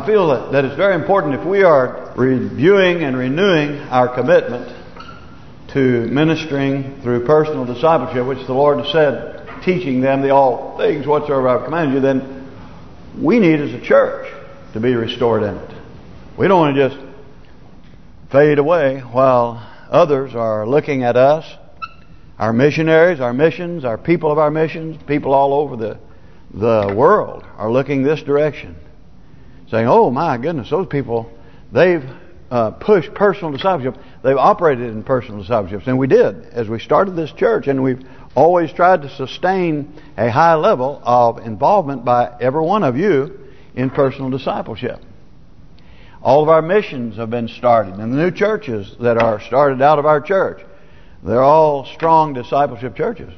I feel that it's very important if we are reviewing and renewing our commitment to ministering through personal discipleship, which the Lord has said, teaching them the all things whatsoever I've commanded you, then we need as a church to be restored in it. We don't want to just fade away while others are looking at us, our missionaries, our missions, our people of our missions, people all over the world are looking this direction, saying, oh my goodness, those people, they've pushed personal discipleship. They've operated in personal discipleship. And we did as we started this church, and we've always tried to sustain a high level of involvement by every one of you in personal discipleship. All of our missions have been started, and the new churches that are started out of our church, they're all strong discipleship churches.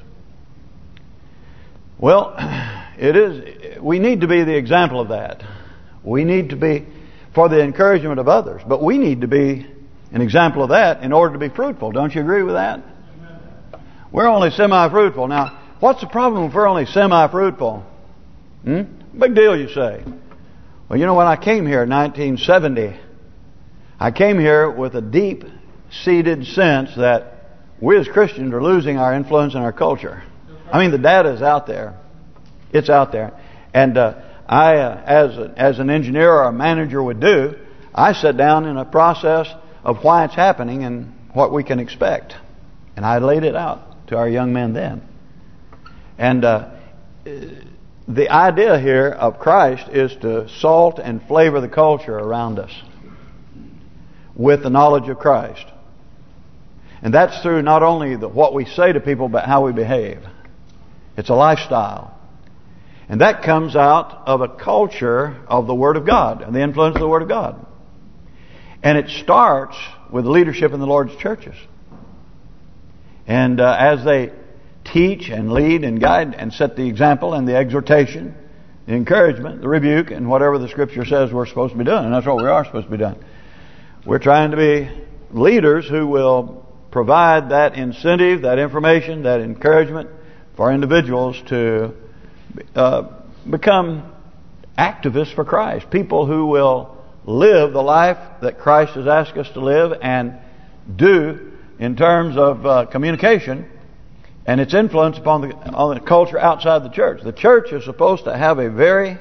Well, we need to be the example of that. We need to be for the encouragement of others, but we need to be an example of that in order to be fruitful. Don't you agree with that? We're only semi-fruitful. Now, what's the problem if we're only semi-fruitful? Big deal, you say. Well, you know, when I came here in 1970, I came here with a deep-seated sense that we as Christians are losing our influence in our culture. I mean, the data is out there. It's out there. And I, as an engineer or a manager would do, I sit down in a process of why it's happening and what we can expect. And I laid it out to our young men then. And the idea here of Christ is to salt and flavor the culture around us with the knowledge of Christ. And that's through not only what we say to people, but how we behave. It's a lifestyle. And that comes out of a culture of the Word of God and the influence of the Word of God. And it starts with leadership in the Lord's churches. And as they teach and lead and guide and set the example and the exhortation, the encouragement, the rebuke, and whatever the Scripture says we're supposed to be doing. And that's what we are supposed to be doing. We're trying to be leaders who will provide that incentive, that information, that encouragement for individuals to become activists for Christ. People who will live the life that Christ has asked us to live and do in terms of communication and its influence upon the culture outside the church. The church is supposed to have a very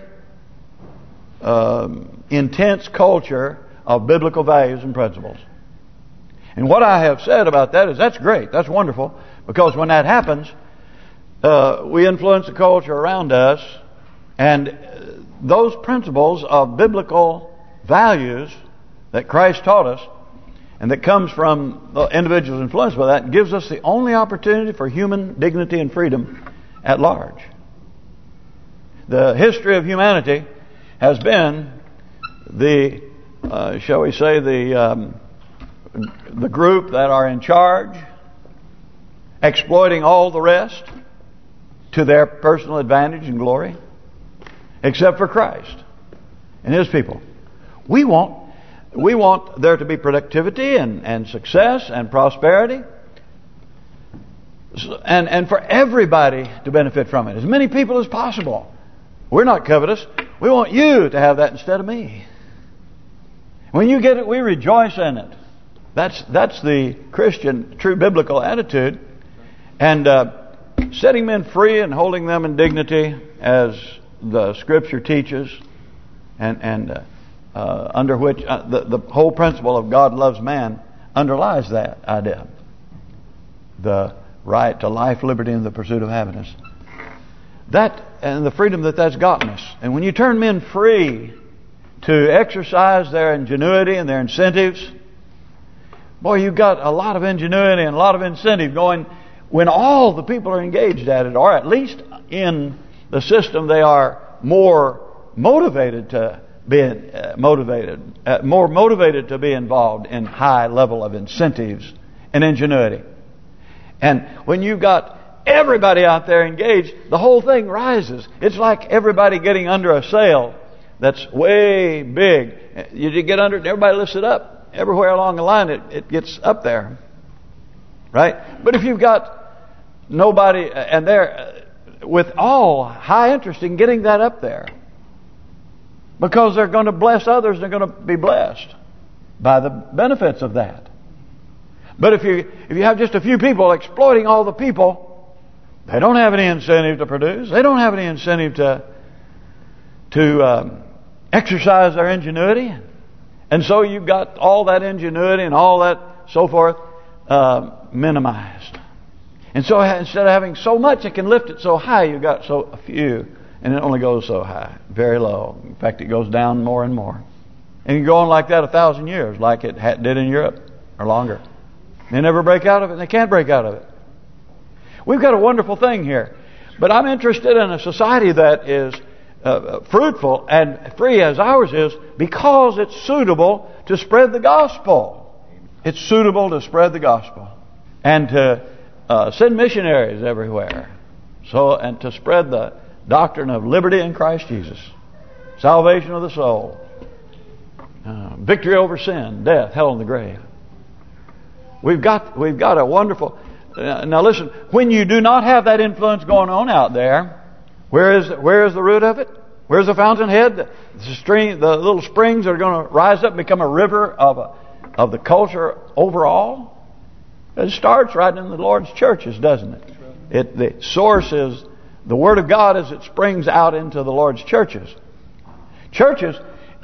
intense culture of biblical values and principles. And what I have said about that is that's great, that's wonderful, because when that happens, we influence the culture around us, and those principles of biblical values that Christ taught us and that comes from the individuals influenced by that gives us the only opportunity for human dignity and freedom at large. The history of humanity has been the, shall we say, the group that are in charge, exploiting all the rest to their personal advantage and glory, except for Christ and His people. We want there to be productivity and success and prosperity, and for everybody to benefit from it, as many people as possible. We're not covetous. We want you to have that instead of me. When you get it, we rejoice in it. That's the Christian, true biblical attitude. And setting men free and holding them in dignity, as the Scripture teaches, and under which the whole principle of God loves man underlies that idea. The right to life, liberty, and the pursuit of happiness. That and the freedom that's gotten us. And when you turn men free to exercise their ingenuity and their incentives, boy, you've got a lot of ingenuity and a lot of incentive going when all the people are engaged at it, or at least in the system they are more motivated to be more motivated to be involved in high level of incentives and ingenuity. And when you've got everybody out there engaged, the whole thing rises. It's like everybody getting under a sail that's way big. You get under it and everybody lifts it up. Everywhere along the line it gets up there. Right? But if you've got nobody, and they're with all high interest in getting that up there, Because they're going to bless others, they're going to be blessed by the benefits of that. But if you have just a few people exploiting all the people, they don't have any incentive to produce. They don't have any incentive to exercise their ingenuity. And so you've got all that ingenuity and all that so forth minimized. And so instead of having so much that can lift it so high, you've got so a few, and it only goes so high, very low. In fact, it goes down more and more. And you go on like that 1,000 years, like it did in Europe, or longer. They never break out of it, and they can't break out of it. We've got a wonderful thing here. But I'm interested in a society that is fruitful and free as ours is, because it's suitable to spread the gospel. It's suitable to spread the gospel. And to send missionaries everywhere. And to spread the doctrine of liberty in Christ Jesus. Salvation of the soul. Victory over sin, death, hell, and the grave. We've got a wonderful... now listen, when you do not have that influence going on out there, where is the root of it? Where's the fountainhead? The little springs that are going to rise up and become a river of the culture overall? It starts right in the Lord's churches, doesn't it? The source is the Word of God as it springs out into the Lord's churches. Churches,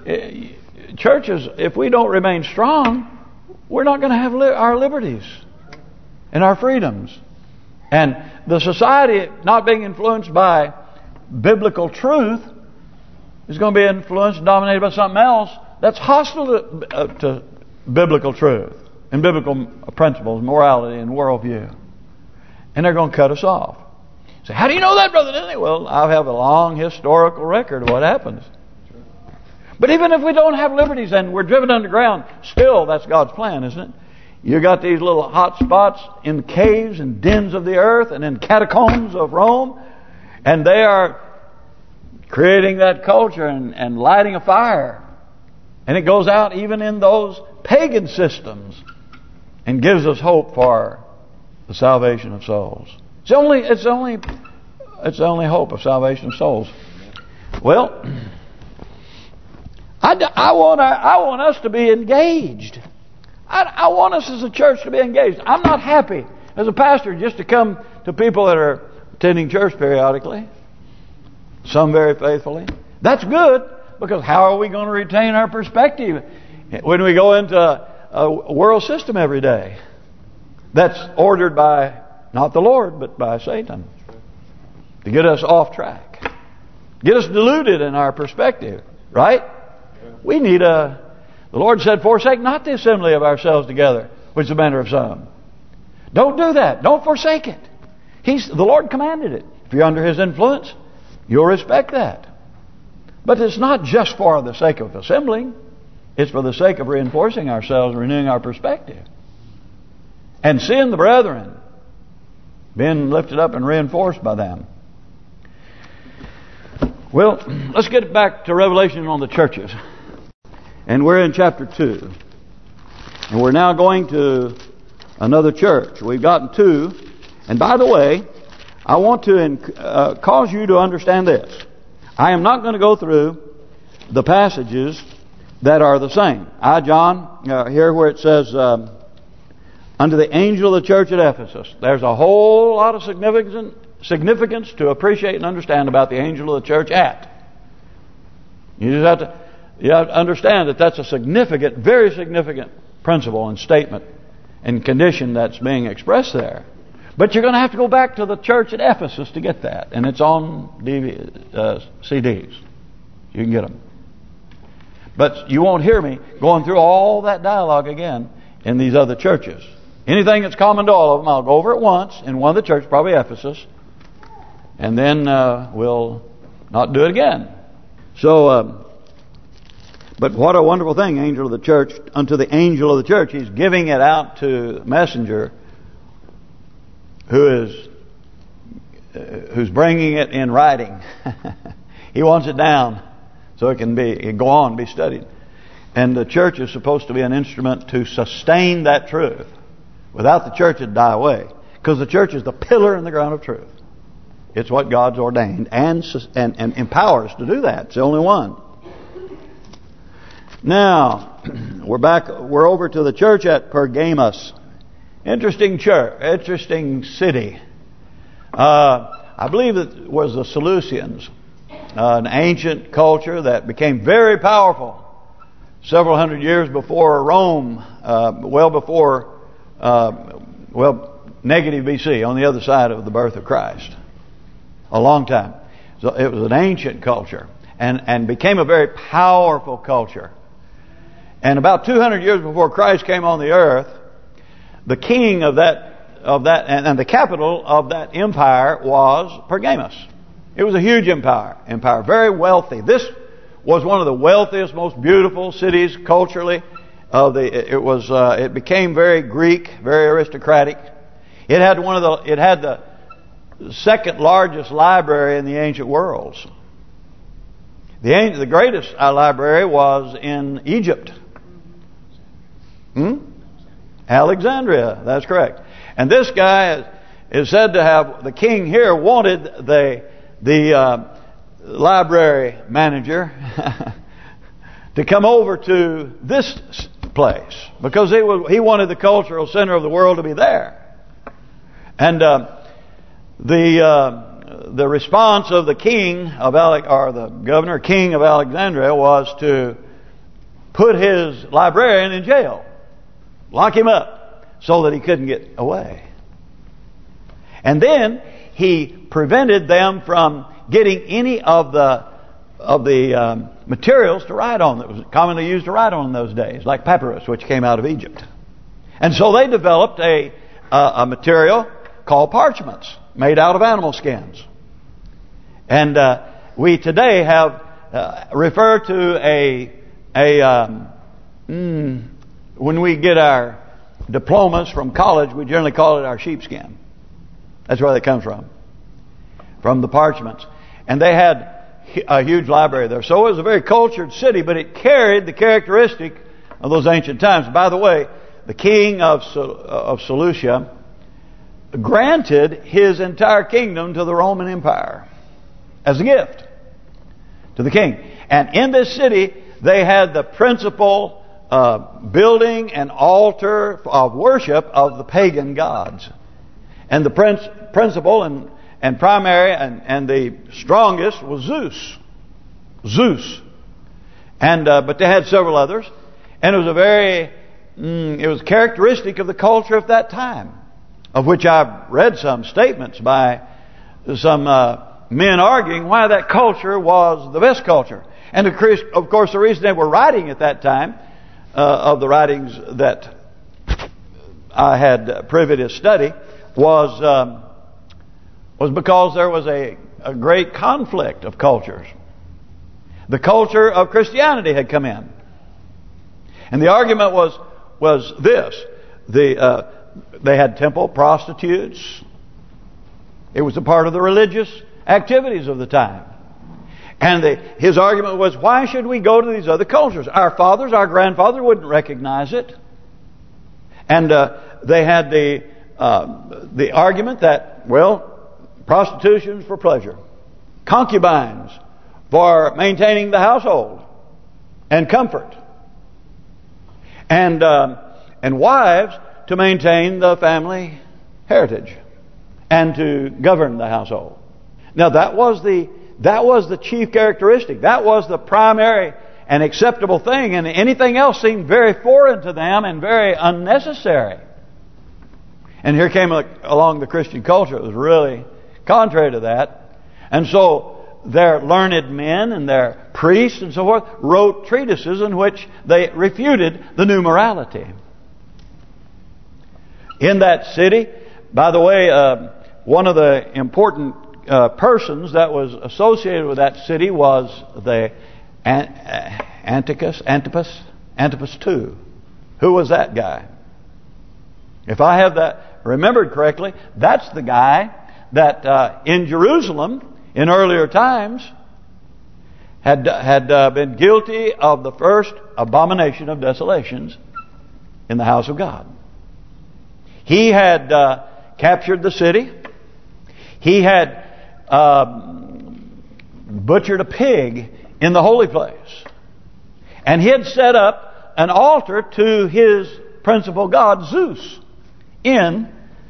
if we don't remain strong, we're not going to have our liberties and our freedoms. And the society not being influenced by biblical truth is going to be influenced and dominated by something else that's hostile to biblical truth and biblical principles, morality, and worldview. And they're going to cut us off. Say, how do you know that, Brother Denny? Well, I have a long historical record of what happens. But even if we don't have liberties and we're driven underground, still that's God's plan, isn't it? You got these little hot spots in caves and dens of the earth and in catacombs of Rome, and they are creating that culture and lighting a fire. And it goes out even in those pagan systems and gives us hope for the salvation of souls. It's the only hope of salvation of souls. Well, I want us to be engaged. I want us as a church to be engaged. I'm not happy as a pastor just to come to people that are attending church periodically. Some very faithfully. That's good, because how are we going to retain our perspective when we go into a world system every day that's ordered by not the Lord but by Satan to get us off track, get us deluded in our perspective, right? We need the Lord said, forsake not the assembly of ourselves together, which is the manner of some. Don't do that. Don't forsake it. The Lord commanded it. If you're under His influence, you'll respect that. But it's not just for the sake of assembling. It's for the sake of reinforcing ourselves, renewing our perspective. And seeing the brethren being lifted up and reinforced by them. Well, let's get back to Revelation on the churches. And we're in chapter 2. And we're now going to another church. We've gotten 2. And by the way, I want to cause you to understand this. I am not going to go through the passages that are the same. John, here where it says, unto the angel of the church at Ephesus. There's a whole lot of significance to appreciate and understand about the angel of the church at. You just have to understand that that's a significant, very significant principle and statement and condition that's being expressed there. But you're going to have to go back to the church at Ephesus to get that. And it's on CDs. You can get them. But you won't hear me going through all that dialogue again in these other churches. Anything that's common to all of them, I'll go over it once in one of the churches, probably Ephesus. And then we'll not do it again. So, but what a wonderful thing, angel of the church, unto the angel of the church. He's giving it out to the messenger who's bringing it in writing. He wants it down so it can go on, be studied. And the church is supposed to be an instrument to sustain that truth. Without the church, it'd die away. Because the church is the pillar and the ground of truth. It's what God's ordained and empowers to do that. It's the only one. Now, we're over to the church at Pergamos. Interesting church, interesting city. I believe it was the Seleucians, an ancient culture that became very powerful several hundred years before Rome, well before, negative BC, on the other side of the birth of Christ. A long time. So it was an ancient culture and became a very powerful culture. And about 200 years before Christ came on the earth, the king of that and the capital of that empire was Pergamos. It was a huge empire, very wealthy. This was one of the wealthiest, most beautiful cities culturally. It became very Greek, very aristocratic. It had the second largest library in the ancient worlds. The greatest library was in Egypt. Alexandria, that's correct. And this guy is said to have, the king here wanted the library manager to come over to this place because he wanted the cultural center of the world to be there. And the response of the king of the governor king of Alexandria was to put his librarian in jail, lock him up, so that he couldn't get away. And then he prevented them from getting any of the materials to write on that was commonly used to write on in those days, like papyrus, which came out of Egypt. And so they developed a material called parchments, made out of animal skins. And we today have refer to when we get our diplomas from college, we generally call it our sheepskin. That's where that comes from the parchments. And they had a huge library there. So it was a very cultured city, but it carried the characteristic of those ancient times. By the way, the king of Seleucia granted his entire kingdom to the Roman Empire as a gift to the king. And in this city, they had the principal building and altar of worship of the pagan gods. And the principal and primary and the strongest was Zeus. And but they had several others. And it was it was characteristic of the culture of that time, of which I've read some statements by some men arguing why that culture was the best culture. And of course the reason they were writing at that time, of the writings that I had privy to study, was because there was a great conflict of cultures. The culture of Christianity had come in, and the argument was this: they had temple prostitutes. It was a part of the religious activities of the time. And his argument was, why should we go to these other cultures? Our fathers, our grandfathers wouldn't recognize it. And they had the argument that, prostitution for pleasure, concubines for maintaining the household and comfort, and wives to maintain the family heritage and to govern the household. Now that was the chief characteristic. That was the primary and acceptable thing, and anything else seemed very foreign to them and very unnecessary. And here came along the Christian culture. It was really contrary to that. And so their learned men and their priests and so forth wrote treatises in which they refuted the new morality. In that city, by the way, one of the important persons that was associated with that city was the Antipas II. Who was that guy? If I have that remembered correctly, that's the guy that in Jerusalem in earlier times had been guilty of the first abomination of desolations in the house of God. He had captured the city. He had butchered a pig in the holy place. And he had set up an altar to his principal god, Zeus, in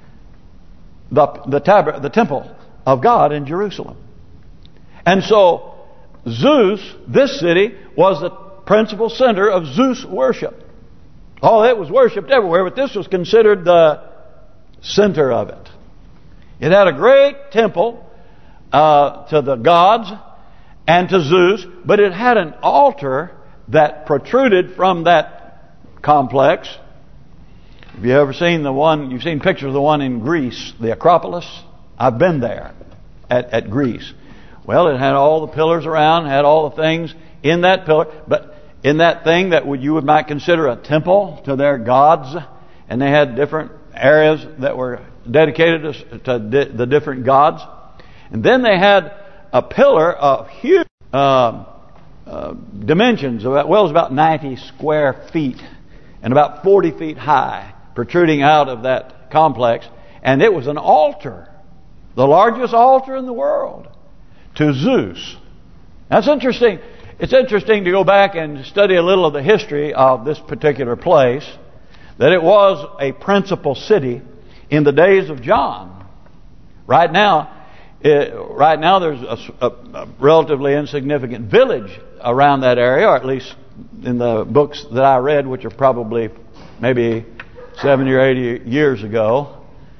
the temple of God in Jerusalem. And so Zeus, this city, was the principal center of Zeus worship. Oh, it was worshipped everywhere, but this was considered the center of it. It had a great temple to the gods and to Zeus, but it had an altar that protruded from that complex. Have you ever seen the one? You've seen pictures of the one in Greece, the Acropolis. I've been there at Greece. Well, it had all the pillars around, had all the things in that pillar, but in that thing that you might consider a temple to their gods, and they had different areas that were dedicated to the different gods. And then they had a pillar of huge dimensions. Well, it was about 90 square feet and about 40 feet high, protruding out of that complex. And it was an altar, the largest altar in the world, to Zeus. That's interesting. It's interesting to go back and study a little of the history of this particular place, that it was a principal city in the days of John. Right now there's a relatively insignificant village around that area, or at least in the books that I read, which are probably maybe 70 or 80 years ago.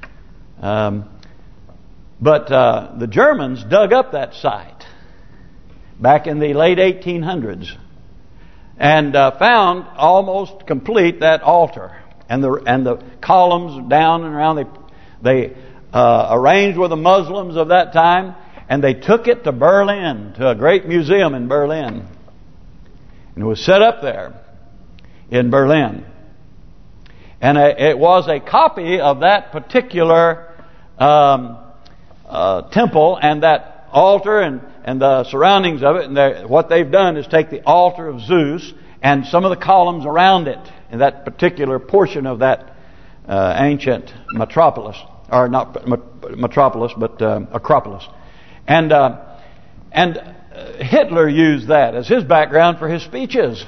But the Germans dug up that site back in the late 1800s and found almost complete that altar and the columns down and around. They arranged with the Muslims of that time, and they took it to Berlin, to a great museum in Berlin, and it was set up there in Berlin. And it was a copy of that particular temple and that altar and the surroundings of it. And what they've done is take the altar of Zeus and some of the columns around it in that particular portion of that ancient metropolis, or not metropolis, but Acropolis. And Hitler used that as his background for his speeches.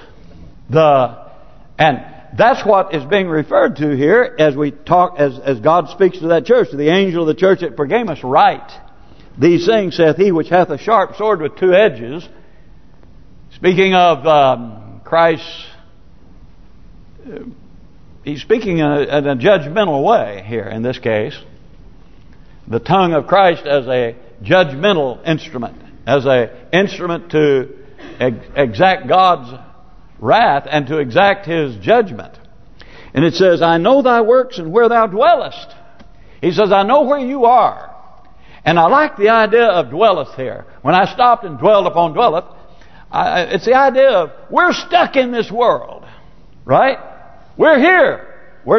And that's what is being referred to here as we talk, as God speaks to that church, to the angel of the church at Pergamos. Write, these things saith he which hath a sharp sword with two edges. Speaking of Christ, he's speaking in a judgmental way here in this case. The tongue of Christ as a judgmental instrument, as an instrument to exact God's wrath and to exact His judgment. And it says, I know thy works and where thou dwellest. He says, I know where you are. And I like the idea of dwelleth here. When I stopped and dwelled upon dwelleth, it's the idea of we're stuck in this world, right? We're here. We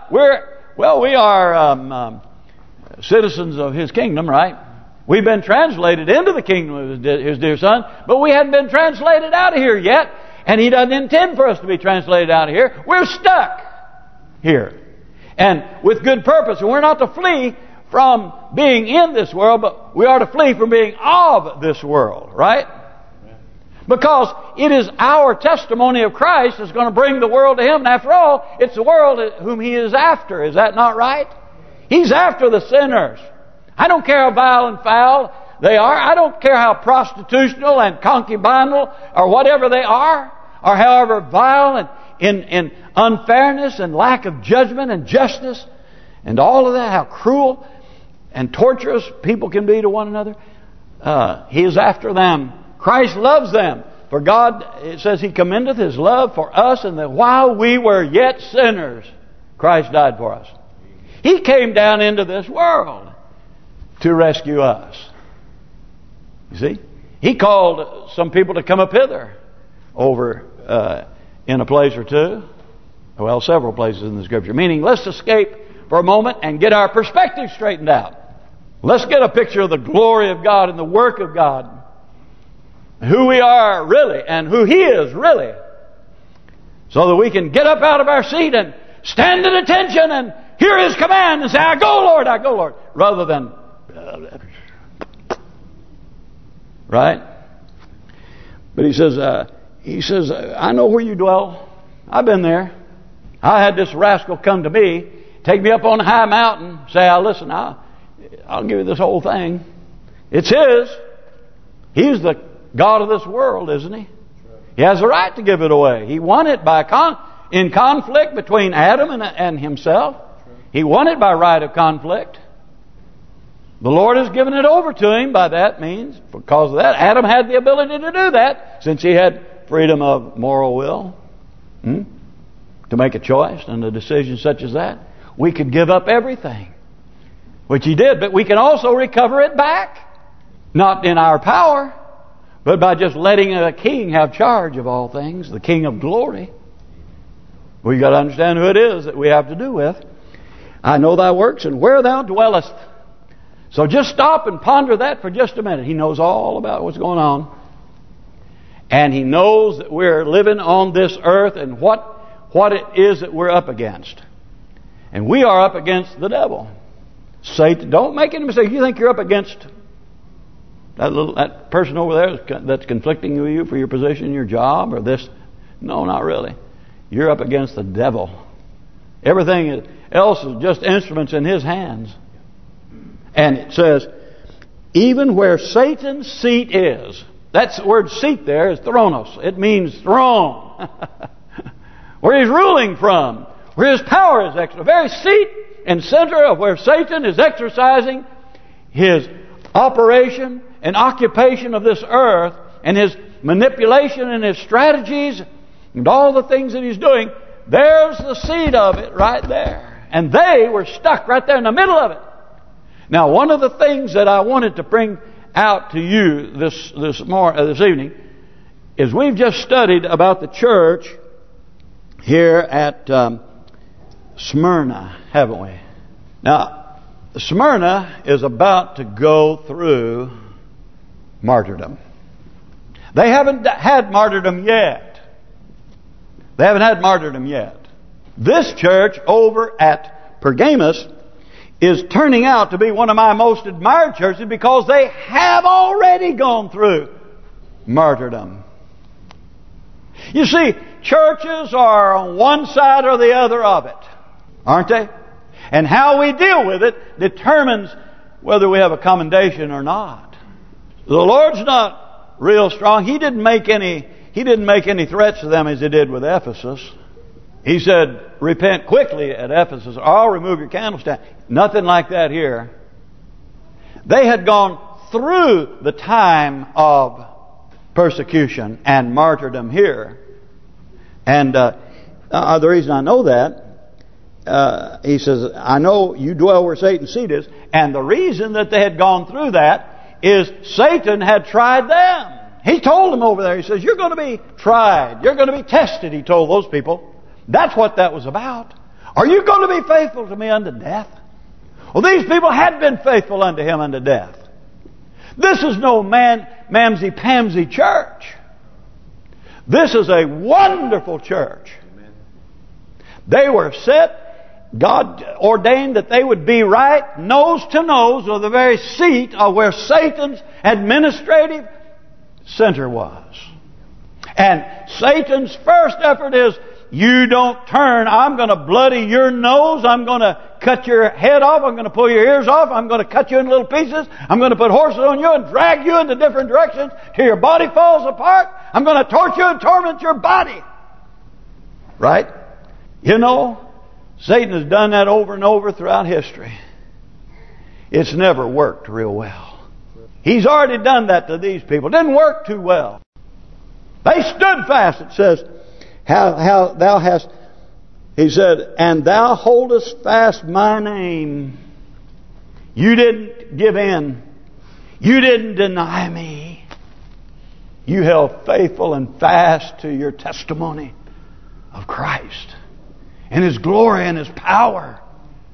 are citizens of His kingdom, right? We've been translated into the kingdom of His dear Son, but we hadn't been translated out of here yet, and He doesn't intend for us to be translated out of here. We're stuck here, and with good purpose. And we're not to flee from being in this world, but we are to flee from being of this world, right? Because it is our testimony of Christ that's going to bring the world to Him. And after all, it's the world whom He is after. Is that not right? He's after the sinners. I don't care how vile and foul they are. I don't care how prostitutional and concubinal or whatever they are, or however vile and in unfairness and lack of judgment and justice and all of that, how cruel and torturous people can be to one another. He is after them. Christ loves them. For God, it says He commendeth His love for us, and that while we were yet sinners, Christ died for us. He came down into this world to rescue us. You see? He called some people to come up hither over in a place or two. Well, several places in the Scripture. Meaning, let's escape for a moment and get our perspective straightened out. Let's get a picture of the glory of God and the work of God. Who we are really and who He is really. So that we can get up out of our seat and stand at attention and hear His command and say, I go, Lord, I go, Lord. Rather than... right? But He says, he says, I know where you dwell. I've been there. I had this rascal come to me, take me up on a high mountain, say, listen, I'll give you this whole thing. It's his. He's the God of this world, isn't he? He has the right to give it away. He won it by in conflict between Adam and himself. He won it by right of conflict. The Lord has given it over to him by that means. Because of that, Adam had the ability to do that, since he had freedom of moral will to make a choice and a decision such as that. We could give up everything, which he did, but we can also recover it back. Not in our power, but by just letting a king have charge of all things, the King of glory. We've got to understand who it is that we have to do with. I know thy works and where thou dwellest. So just stop and ponder that for just a minute. He knows all about what's going on. And he knows that we're living on this earth and what it is that we're up against. And we are up against the devil. Satan. Don't make any mistake. You think you're up against that person over there that's conflicting with you for your position, your job, or this? No, not really. You're up against the devil. Everything else is just instruments in his hands. And it says, even where Satan's seat is. That's the word seat there is thronos. It means throne. Where he's ruling from. Where his power is exercised. The very seat and center of where Satan is exercising his operation and occupation of this earth, and his manipulation and his strategies and all the things that he's doing. There's the seed of it right there. And they were stuck right there in the middle of it. Now, one of the things that I wanted to bring out to you this evening is we've just studied about the church here at Smyrna, haven't we? Now, Smyrna is about to go through martyrdom. They haven't had martyrdom yet. They haven't had martyrdom yet. This church over at Pergamos is turning out to be one of my most admired churches because they have already gone through martyrdom. You see, churches are on one side or the other of it, aren't they? And how we deal with it determines whether we have a commendation or not. The Lord's not real strong. He didn't make any threats to them as he did with Ephesus. He said, repent quickly at Ephesus, or I'll remove your candlestand. Nothing like that here. They had gone through the time of persecution and martyrdom here. And the reason I know that, he says, I know you dwell where Satan's seat is. And the reason that they had gone through that is Satan had tried them. He told them over there, he says, you're going to be tried. You're going to be tested, he told those people. That's what that was about. Are you going to be faithful to me unto death? Well, these people had been faithful unto him unto death. This is no mamsy-pamsy church. This is a wonderful church. They were set. God ordained that they would be right nose to nose with the very seat of where Satan's administrative center was. And Satan's first effort is, you don't turn, I'm going to bloody your nose, I'm going to cut your head off, I'm going to pull your ears off, I'm going to cut you in little pieces, I'm going to put horses on you and drag you into different directions till your body falls apart, I'm going to torture and torment your body. Right? You know, Satan has done that over and over throughout history. It's never worked real well. He's already done that to these people. It didn't work too well. They stood fast, it says, how thou hast, he said, and thou holdest fast my name. You didn't give in. You didn't deny me. You held faithful and fast to your testimony of Christ and His glory and His power.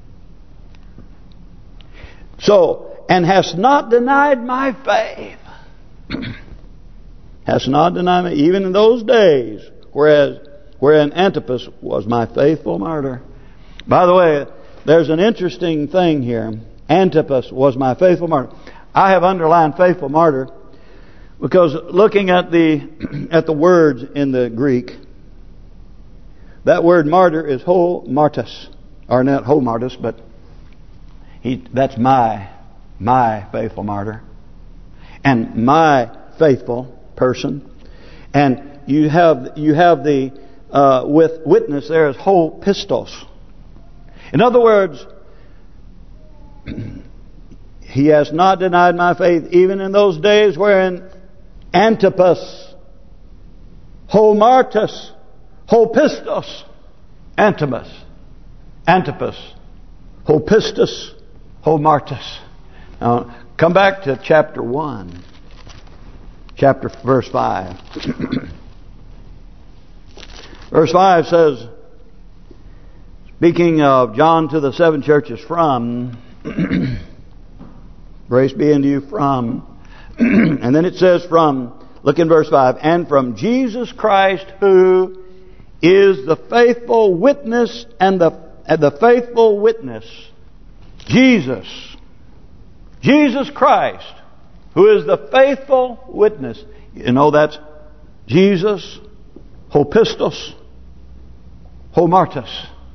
So, and hast not denied my faith. Hast not denied me, even in those days, wherein Antipas was my faithful martyr. By the way, there's an interesting thing here. Antipas was my faithful martyr. I have underlined faithful martyr Because looking at the words in the Greek, that word martyr is ho martus, or not ho martus, but that's my faithful martyr, and my faithful person. And you have the with witness there is ho pistos. In other words, he has not denied my faith even in those days wherein Antipas, ho martus, ho pistos, Antipas, ho pistos, ho martus. Now, come back to chapter 1, verse 5. Verse 5 says, speaking of John to the 7 churches from, grace be unto you from, and then it says from, look in verse 5, and from Jesus Christ, who is the faithful witness and the faithful witness. Jesus Christ, who is the faithful witness. You know that's Jesus, ho pistos, ho martus.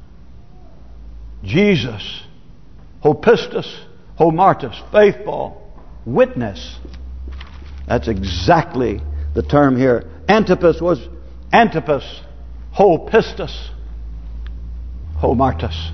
Jesus, ho pistos, ho martus, faithful witness. That's exactly the term here. Antipas, ho pistos, ho martus.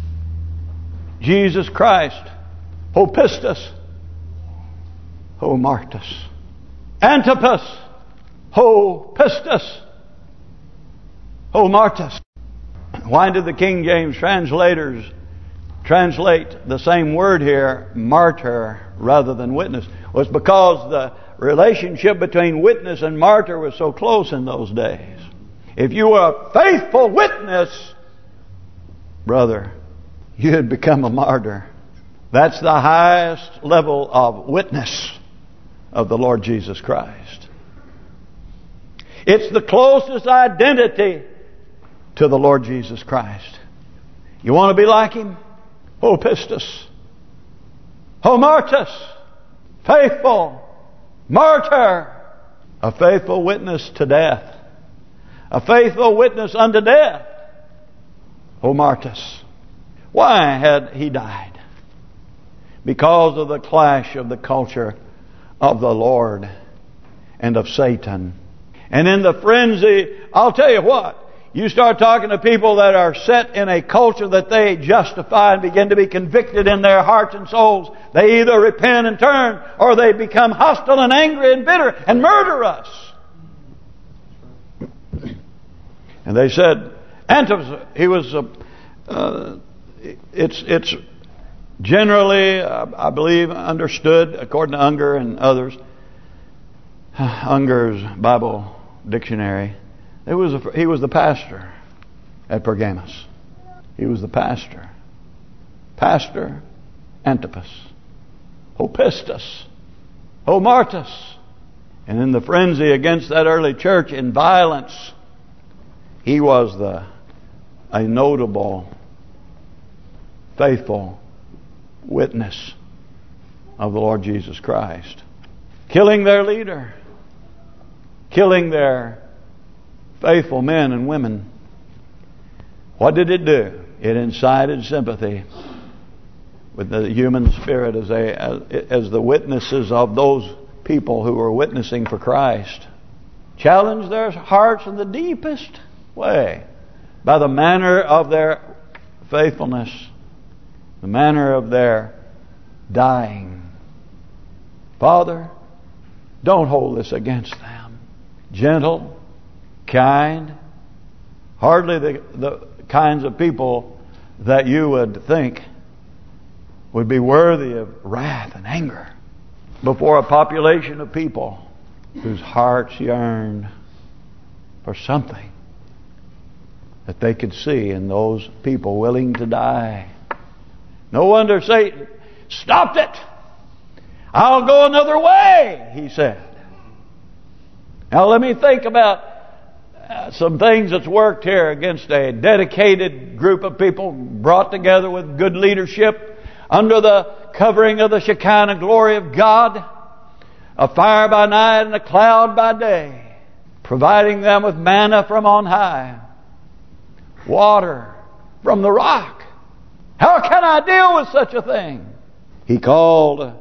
Jesus Christ, ho pistos, ho martus. Antipas, ho pistos, ho martus. Why did the King James translators translate the same word here, martyr, rather than witness? Was because the relationship between witness and martyr was so close in those days. If you were a faithful witness, brother, you had become a martyr. That's the highest level of witness of the Lord Jesus Christ. It's the closest identity to the Lord Jesus Christ. You want to be like Him? Ho pistos, ho martus, faithful, martyr, a faithful witness to death, a faithful witness unto death. Ho martus. Why had he died? Because of the clash of the culture of the Lord and of Satan. And in the frenzy, I'll tell you what, you start talking to people that are set in a culture that they justify and begin to be convicted in their hearts and souls. They either repent and turn, or they become hostile and angry and bitter and murder us. And they said, Antipas, he was, it's generally, I believe, understood, according to Unger and others, Unger's Bible Dictionary, he was the pastor at Pergamos. He was the pastor. Pastor Antipas. Ho pistos, ho martus. And in the frenzy against that early church in violence, he was a notable, faithful witness of the Lord Jesus Christ. Killing their leader. Killing their faithful men and women. What did it do? It incited sympathy with the human spirit as the witnesses of those people who were witnessing for Christ. Challenged their hearts in the deepest way by the manner of their faithfulness, the manner of their dying. Father, don't hold this against them. Gentle, kind, hardly the kinds of people that you would think would be worthy of wrath and anger before a population of people whose hearts yearned for something that they could see in those people willing to die. No wonder Satan stopped it. I'll go another way, he said. Now let me think about some things that's worked here against a dedicated group of people brought together with good leadership under the covering of the Shekinah glory of God. a fire by night and a cloud by day, providing them with manna from on high, water from the rock. How can I deal with such a thing? He called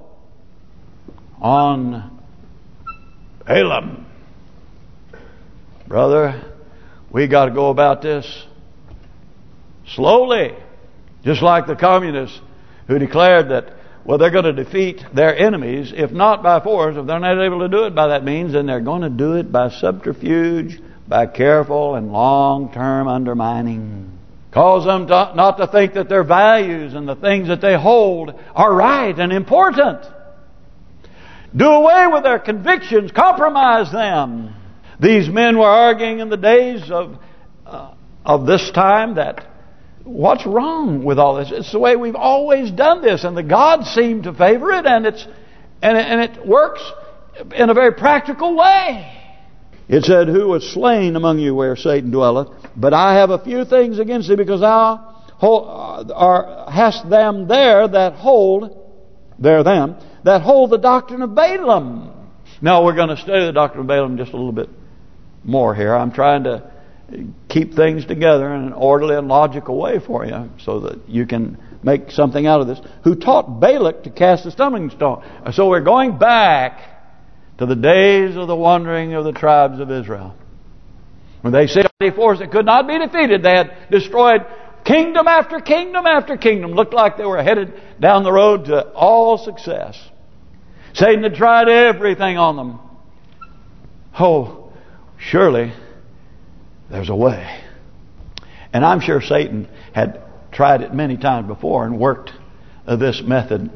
on Balaam. Brother, we got to go about this slowly. Just like the communists who declared that, well, they're going to defeat their enemies, if not by force, if they're not able to do it by that means, then they're going to do it by subterfuge, by careful and long-term undermining. Cause them not to think that their values and the things that they hold are right and important. Do away with their convictions, compromise them. These men were arguing in the days of this time that what's wrong with all this? It's the way we've always done this, and the gods seem to favor it, and it works in a very practical way. It said, "Who was slain among you where Satan dwelleth? But I have a few things against thee, because thou hast them there that hold the doctrine of Balaam." Now we're going to study the doctrine of Balaam just a little bit more here. I'm trying to keep things together in an orderly and logical way for you, so that you can make something out of this. Who taught Balak to cast a stumbling stone. So we're going back to the days of the wandering of the tribes of Israel, when they said a force that could not be defeated. They had destroyed kingdom after kingdom after kingdom. Looked like they were headed down the road to all success. Satan had tried everything on them. Oh, surely there's a way. And I'm sure Satan had tried it many times before and worked this method,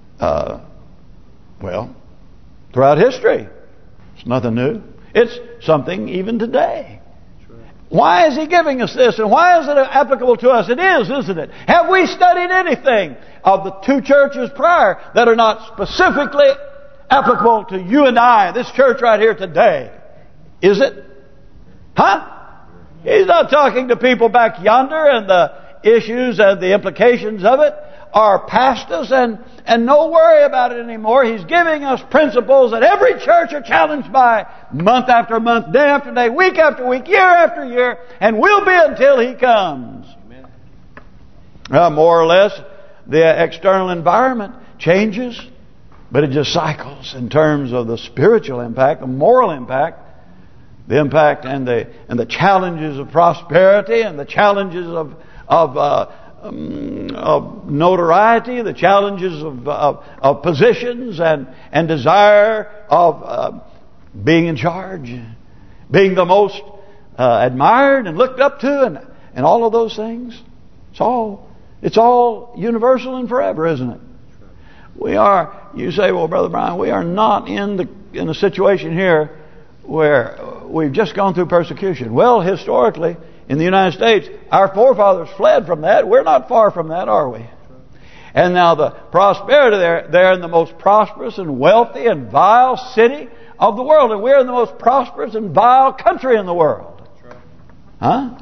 throughout history. It's nothing new. It's something even today. Why is he giving us this, and why is it applicable to us? It is, isn't it? Have we studied anything of the two churches prior that are not specifically applicable to you and I, this church right here today? Is it? Huh? He's not talking to people back yonder, and the issues and the implications of it are past us, and no worry about it anymore. He's giving us principles that every church are challenged by month after month, day after day, week after week, year after year, and will be until He comes. Amen. More or less, the external environment changes, but it just cycles in terms of the spiritual impact, the moral impact, the impact and the challenges of prosperity, and the challenges of notoriety, the challenges of positions and desire of being in charge, being the most admired and looked up to, and all of those things. It's all universal and forever, isn't it? We are. You say, well, Brother Brian, we are not in a situation here where we've just gone through persecution. Well, historically, in the United States, our forefathers fled from that. We're not far from that, are we? And now the prosperity, they're in the most prosperous and wealthy and vile city of the world. And we're in the most prosperous and vile country in the world. Huh?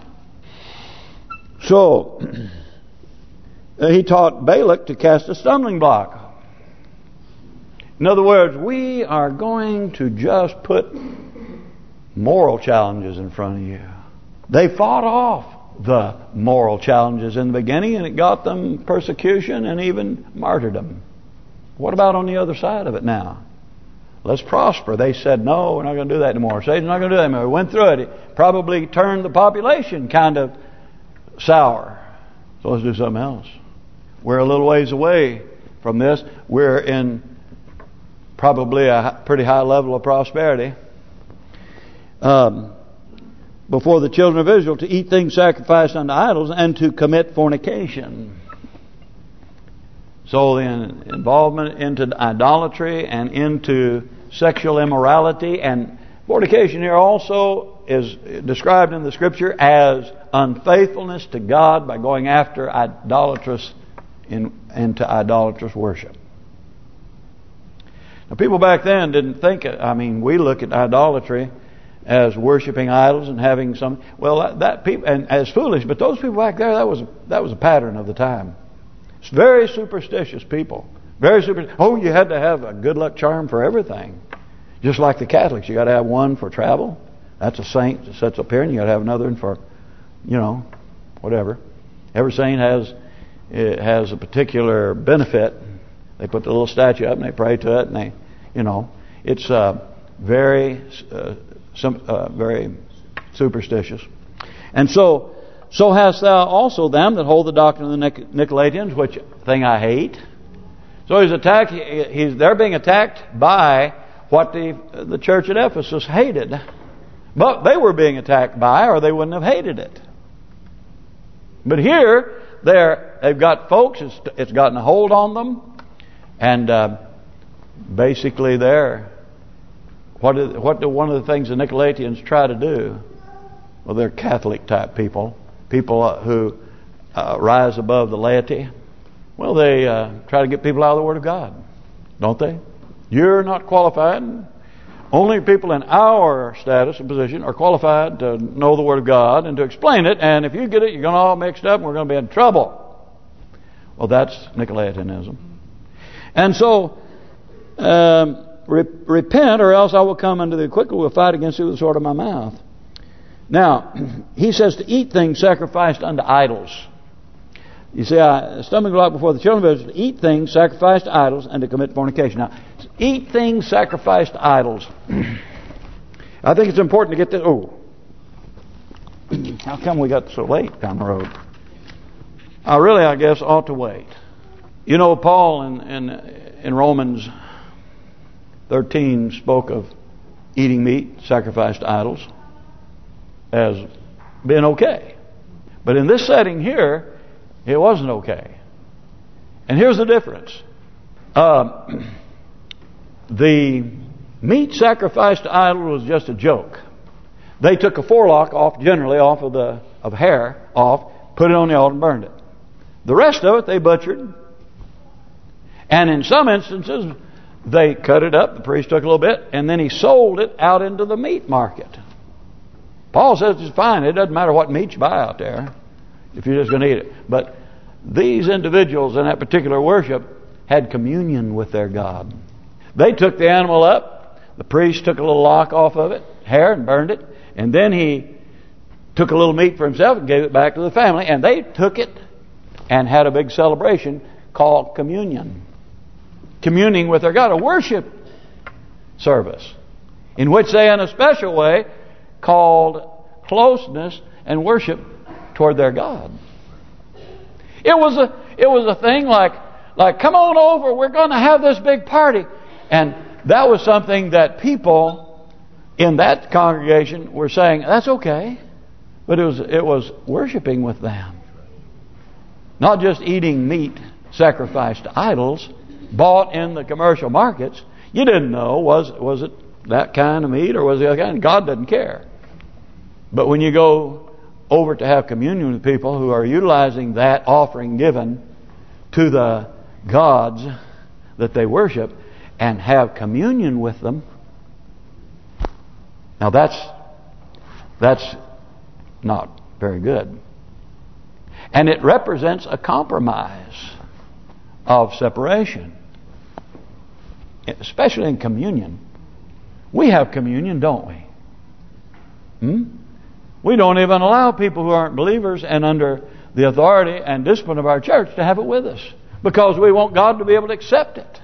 So, he taught Balak to cast a stumbling block. In other words, we are going to just put moral challenges in front of you. They fought off the moral challenges in the beginning, and it got them persecution and even martyrdom. What about on the other side of it now? Let's prosper. They said, no, we're not going to do that anymore. Satan's not going to do that anymore. We went through it. It probably turned the population kind of sour. So let's do something else. We're a little ways away from this. We're in probably a pretty high level of prosperity. Before the children of Israel, to eat things sacrificed unto idols and to commit fornication. So the involvement into idolatry and into sexual immorality, and fornication here also is described in the Scripture as unfaithfulness to God by going after into idolatrous worship. Now, people back then didn't think it. I mean, we look at idolatry as worshiping idols and having some, that people, and as foolish, but those people back there, that was a pattern of the time. It's very superstitious people. Very superstitious. Oh, you had to have a good luck charm for everything. Just like the Catholics, you got to have one for travel. That's a saint that sits up here, and you got to have another one for, whatever. Every saint has a particular benefit. They put the little statue up and they pray to it, and they, it's very superstitious. And so hast thou also them that hold the doctrine of the Nicolaitans, which thing I hate. So he's attacked. They're being attacked by what the church at Ephesus hated, but they were being attacked by, or they wouldn't have hated it. But here, they've got folks. It's gotten a hold on them, and basically, one of the things the Nicolaitans try to do. Well, they're Catholic type people who rise above the laity. Well, they try to get people out of the Word of God, don't they? You're not qualified. Only people in our status and position are qualified to know the Word of God and to explain it. And if you get it, you're going to all mixed up and we're going to be in trouble. Well, that's Nicolaitanism. And so, repent, or else I will come unto thee quickly, will fight against thee with the sword of my mouth. Now, he says to eat things sacrificed unto idols. You see, a stumbling block before the children of Israel, to eat things sacrificed to idols and to commit fornication. Now, eat things sacrificed to idols. I think it's important to get this. Oh, how come we got so late down the road? I guess, ought to wait. Paul in Romans 13 spoke of eating meat sacrificed to idols as being okay. But in this setting here, it wasn't okay. And here's the difference. The meat sacrificed to idol was just a joke. They took a forelock off, generally off of hair, put it on the altar and burned it. The rest of it they butchered. And in some instances, they cut it up, the priest took a little bit, and then he sold it out into the meat market. Paul says it's fine, it doesn't matter what meat you buy out there, if you're just going to eat it. But these individuals in that particular worship had communion with their God. They took the animal up, the priest took a little lock off of it, hair, and burned it, and then he took a little meat for himself and gave it back to the family, and they took it and had a big celebration called communion. Communing with their God, a worship service, in which they, in a special way, called closeness and worship toward their God. It was a thing like come on over, we're going to have this big party, and that was something that people in that congregation were saying that's okay, but it was worshiping with them, not just eating meat sacrificed to idols, bought in the commercial markets. You didn't know, was it that kind of meat or was it the other kind? God doesn't care. But when you go over to have communion with people who are utilizing that offering given to the gods that they worship and have communion with them, now that's not very good. And it represents a compromise of separation. Especially in communion. We have communion, don't we? We don't even allow people who aren't believers and under the authority and discipline of our church to have it with us, because we want God to be able to accept it.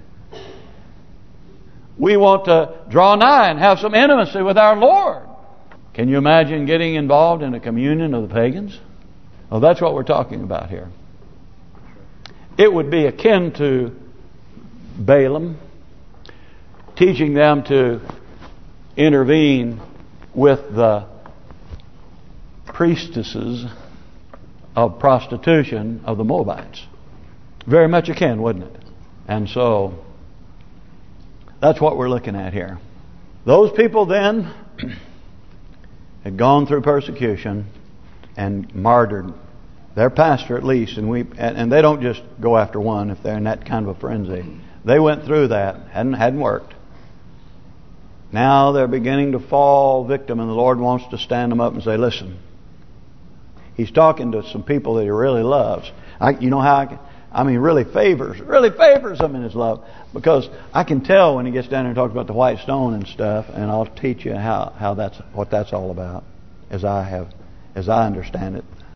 We want to draw nigh and have some intimacy with our Lord. Can you imagine getting involved in a communion of the pagans? Well, that's what we're talking about here. It would be akin to Balaam teaching them to intervene with the priestesses of prostitution of the Moabites. Very much akin, wouldn't it? And so that's what we're looking at here. Those people then had gone through persecution and martyred their pastor at least, and they don't just go after one if they're in that kind of a frenzy. They went through that, hadn't worked. Now they're beginning to fall victim, and the Lord wants to stand them up and say, listen, He's talking to some people that He really loves. You know how I mean, really favors them in His love, because I can tell when He gets down there and talks about the white stone and stuff, and I'll teach you what that's all about, as I understand it.